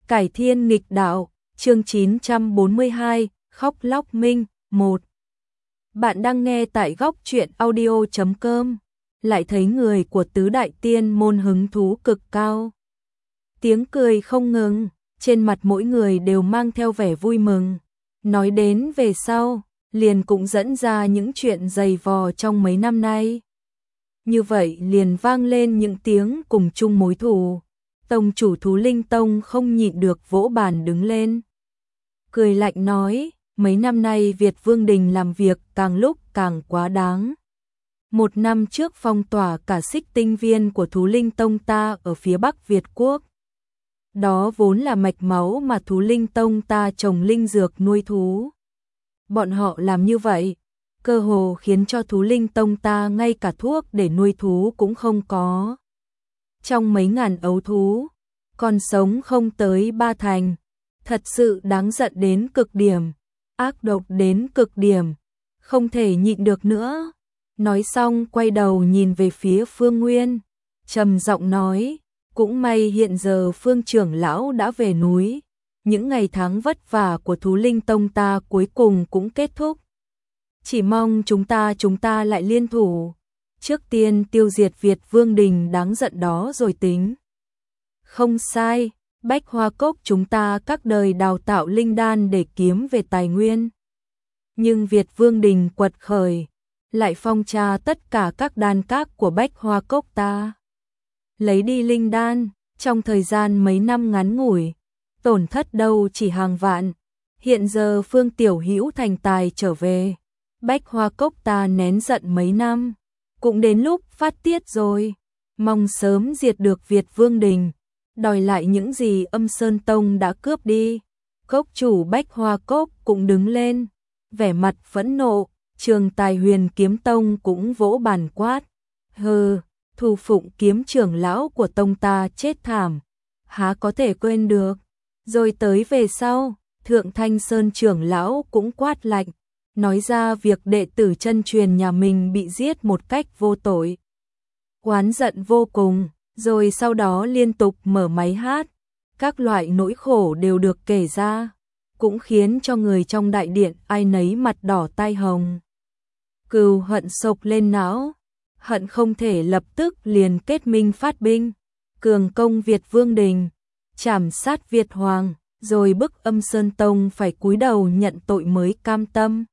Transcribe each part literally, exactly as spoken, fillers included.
Cải thiên nghịch đạo, chương chín trăm bốn mươi hai, khóc lóc minh, một. Bạn đang nghe tại góc truyện audio chấm com, lại thấy người của tứ đại tiên môn hứng thú cực cao. Tiếng cười không ngừng, trên mặt mỗi người đều mang theo vẻ vui mừng. Nói đến về sau, liền cũng dẫn ra những chuyện dày vò trong mấy năm nay. Như vậy liền vang lên những tiếng cùng chung mối thù. Tông chủ Thú Linh Tông không nhịn được vỗ bàn đứng lên. Cười lạnh nói, mấy năm nay Việt Vương Đình làm việc càng lúc càng quá đáng. Một năm trước phong tỏa cả xích tinh viên của Thú Linh Tông ta ở phía Bắc Việt Quốc. Đó vốn là mạch máu mà Thú Linh Tông ta trồng linh dược nuôi thú. Bọn họ làm như vậy, cơ hồ khiến cho Thú Linh Tông ta ngay cả thuốc để nuôi thú cũng không có. Trong mấy ngàn ấu thú, còn sống không tới ba thành, thật sự đáng giận đến cực điểm, ác độc đến cực điểm, không thể nhịn được nữa. Nói xong quay đầu nhìn về phía Phương Nguyên, trầm giọng nói, cũng may hiện giờ Phương trưởng lão đã về núi, những ngày tháng vất vả của Thú Linh Tông ta cuối cùng cũng kết thúc. Chỉ mong chúng ta chúng ta lại liên thủ, trước tiên tiêu diệt Việt Vương Đình đáng giận đó rồi tính. Không sai, Bách Hoa Cốc chúng ta các đời đào tạo linh đan để kiếm về tài nguyên. Nhưng Việt Vương Đình quật khởi, lại phong tra tất cả các đan các của Bách Hoa Cốc ta. Lấy đi linh đan, trong thời gian mấy năm ngắn ngủi, tổn thất đâu chỉ hàng vạn. Hiện giờ Phương Tiểu Hữu thành tài trở về, Bách Hoa Cốc ta nén giận mấy năm, cũng đến lúc phát tiết rồi, mong sớm diệt được Việt Vương Đình, đòi lại những gì Âm Sơn Tông đã cướp đi. Cốc chủ Bách Hoa Cốc cũng đứng lên, vẻ mặt phẫn nộ. Trường Tài Huyền Kiếm Tông cũng vỗ bàn quát, hừ, Thu Phụng kiếm trưởng lão của tông ta chết thảm, há có thể quên được. Rồi tới về sau, Thượng Thanh Sơn trưởng lão cũng quát lạnh, nói ra việc đệ tử chân truyền nhà mình bị giết một cách vô tội. Oán giận vô cùng, rồi sau đó liên tục mở máy hát, các loại nỗi khổ đều được kể ra, cũng khiến cho người trong đại điện ai nấy mặt đỏ tai hồng. Cừu hận sộc lên não, hận không thể lập tức liền kết minh phát binh, cường công Việt Vương Đình, trảm sát Việt Hoàng, rồi bức Âm Sơn Tông phải cúi đầu nhận tội mới cam tâm.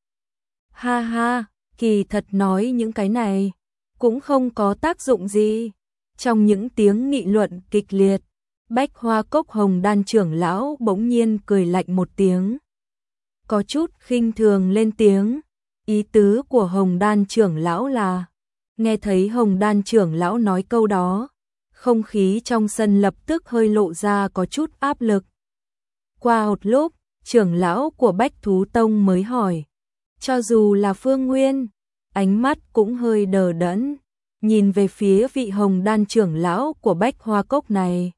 Ha ha, kỳ thật nói những cái này cũng không có tác dụng gì. Trong những tiếng nghị luận kịch liệt, Bách Hoa Cốc Hồng Đan trưởng lão bỗng nhiên cười lạnh một tiếng, có chút khinh thường lên tiếng. Ý tứ của Hồng Đan trưởng lão là, nghe thấy Hồng Đan trưởng lão nói câu đó, không khí trong sân lập tức hơi lộ ra có chút áp lực. Qua một lúc, trưởng lão của Bách Thú Tông mới hỏi, cho dù là Phương Nguyên, ánh mắt cũng hơi đờ đẫn, nhìn về phía vị Hồng Đan trưởng lão của Bách Hoa Cốc này.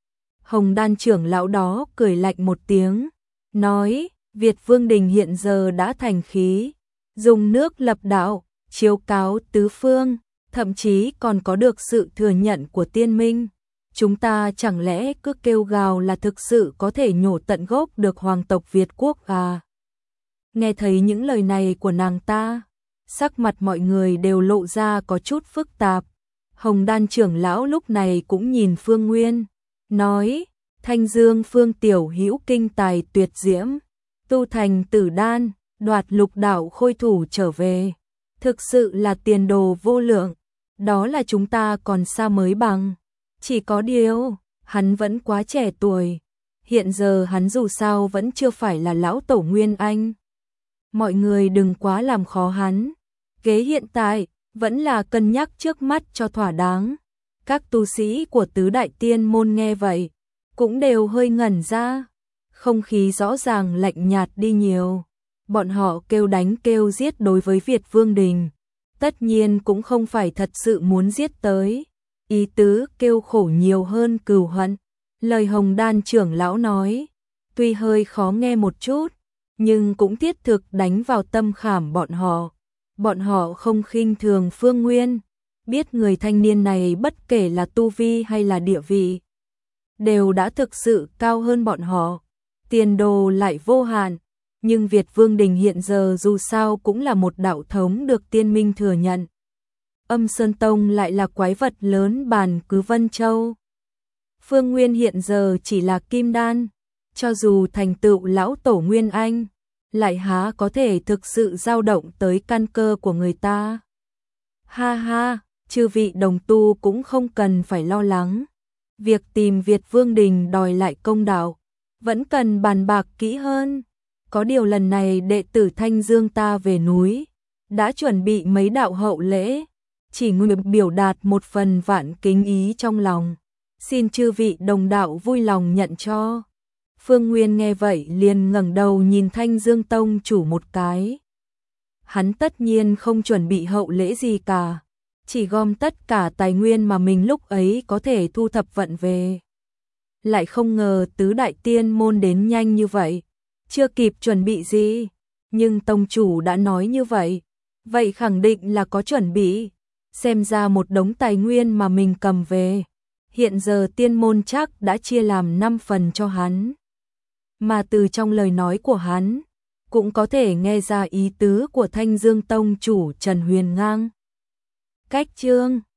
Hồng Đan trưởng lão đó cười lạnh một tiếng, nói, Việt Vương Đình hiện giờ đã thành khí, dùng nước lập đạo, chiếu cáo tứ phương, thậm chí còn có được sự thừa nhận của tiên minh. Chúng ta chẳng lẽ cứ kêu gào là thực sự có thể nhổ tận gốc được hoàng tộc Việt Quốc à? Nghe thấy những lời này của nàng ta, sắc mặt mọi người đều lộ ra có chút phức tạp. Hồng Đan trưởng lão lúc này cũng nhìn Phương Nguyên, nói, Thanh Dương Phương Tiểu Hữu kinh tài tuyệt diễm, tu thành tử đan, đoạt lục đạo khôi thủ trở về, thực sự là tiền đồ vô lượng, đó là chúng ta còn xa mới bằng. Chỉ có điều, hắn vẫn quá trẻ tuổi, hiện giờ hắn dù sao vẫn chưa phải là lão tổ Nguyên Anh. Mọi người đừng quá làm khó hắn, kế hiện tại, vẫn là cân nhắc trước mắt cho thỏa đáng. Các tu sĩ của tứ đại tiên môn nghe vậy, cũng đều hơi ngẩn ra, không khí rõ ràng lạnh nhạt đi nhiều. Bọn họ kêu đánh kêu giết đối với Việt Vương Đình, tất nhiên cũng không phải thật sự muốn giết tới, ý tứ kêu khổ nhiều hơn cừu hận. Lời Hồng Đan trưởng lão nói, tuy hơi khó nghe một chút, nhưng cũng thiết thực đánh vào tâm khảm bọn họ. Bọn họ không khinh thường Phương Nguyên, biết người thanh niên này bất kể là tu vi hay là địa vị, đều đã thực sự cao hơn bọn họ, tiền đồ lại vô hạn, nhưng Việt Vương Đình hiện giờ dù sao cũng là một đạo thống được tiên minh thừa nhận. Âm Sơn Tông lại là quái vật lớn bàn cứ Vân Châu. Phương Nguyên hiện giờ chỉ là kim đan, cho dù thành tựu lão tổ Nguyên Anh, lại há có thể thực sự dao động tới căn cơ của người ta. Ha ha, chư vị đồng tu cũng không cần phải lo lắng. Việc tìm Việt Vương Đình đòi lại công đạo, vẫn cần bàn bạc kỹ hơn. Có điều lần này đệ tử Thanh Dương ta về núi, đã chuẩn bị mấy đạo hậu lễ, chỉ nguyện biểu đạt một phần vạn kính ý trong lòng. Xin chư vị đồng đạo vui lòng nhận cho. Phương Nguyên nghe vậy liền ngẩng đầu nhìn Thanh Dương Tông chủ một cái. Hắn tất nhiên không chuẩn bị hậu lễ gì cả, chỉ gom tất cả tài nguyên mà mình lúc ấy có thể thu thập vận về. Lại không ngờ tứ đại tiên môn đến nhanh như vậy, chưa kịp chuẩn bị gì, nhưng tông chủ đã nói như vậy, vậy khẳng định là có chuẩn bị. Xem ra một đống tài nguyên mà mình cầm về, hiện giờ tiên môn chắc đã chia làm năm phần cho hắn. Mà từ trong lời nói của hắn, cũng có thể nghe ra ý tứ của Thanh Dương Tông chủ Trần Huyền Ngang. Cách chương